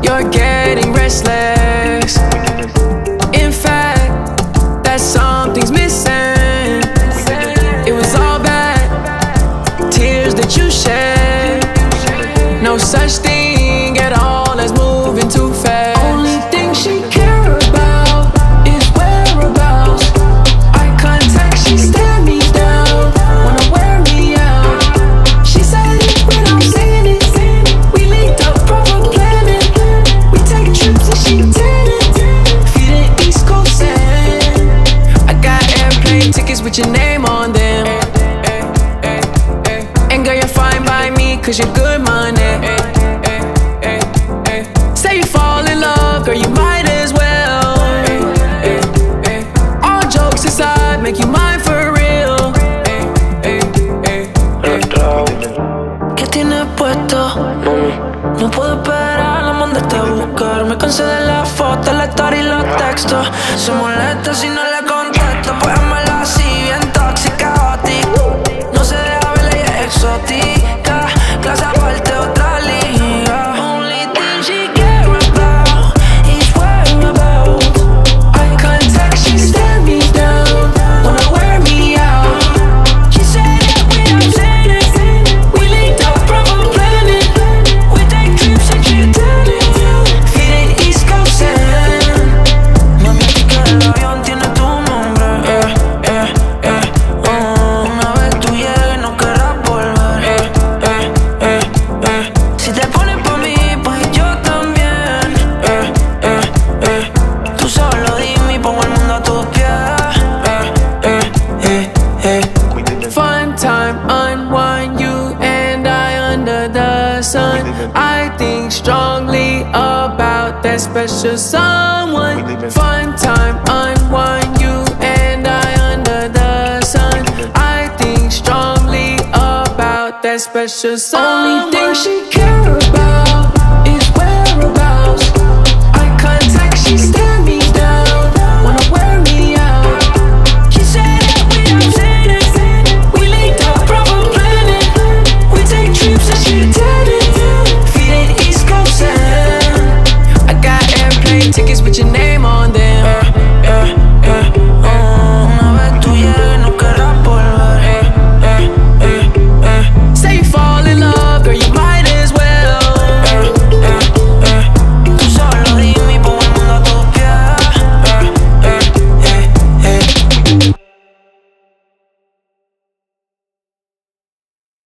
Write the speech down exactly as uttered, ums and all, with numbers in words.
You're getting restless. In fact, that something's missing. It was all bad, tears that you shed. No such thing at all as moving too fast. Only thing she care about is whereabouts. Eye contact, she stare me down, wanna wear me out. She said it without saying it. We linked up, proper planning. We take trips and she tanning, feeding East Coast sand. I got airplane tickets with your name on them. And girl, you're fine by me, cause you're good money. Say you fall in love, girl, you might as well. All jokes aside, make you mine for real. ¿Qué tienes puesto, mami? No puedo esperar, la mandaste a buscar. Me cansé de la foto, la story y los textos. Se molesta si no le contesto, pues amala así, bien tóxica, hoti. No se deja ver, ella es exótica. Clase aparte, otra liga. Only thing she care about is whereabouts. Eye contact, she stare me down, wanna wear me out. She said it without saying it. We linked up, proper planning. We take trips and she tanning, Feeding East Coast sand. mami, el ticket del avión tiene tu nombre. Eh, eh, eh, oh. Una vez tú llegues no querrás volver. Eh, eh, eh, eh. Si te pones pa' mí, pues yo también. Eh, eh, eh. Tú solo dime y pongo el mundo a tus pies. Eh, eh, eh, eh. Fun time, unwind, you and I under the sun. I think strongly about that special someone. Fun time, unwind, you and I under the sun. I think strongly about that special someone. Only thing she care about is whereabouts. Eye contact, she stares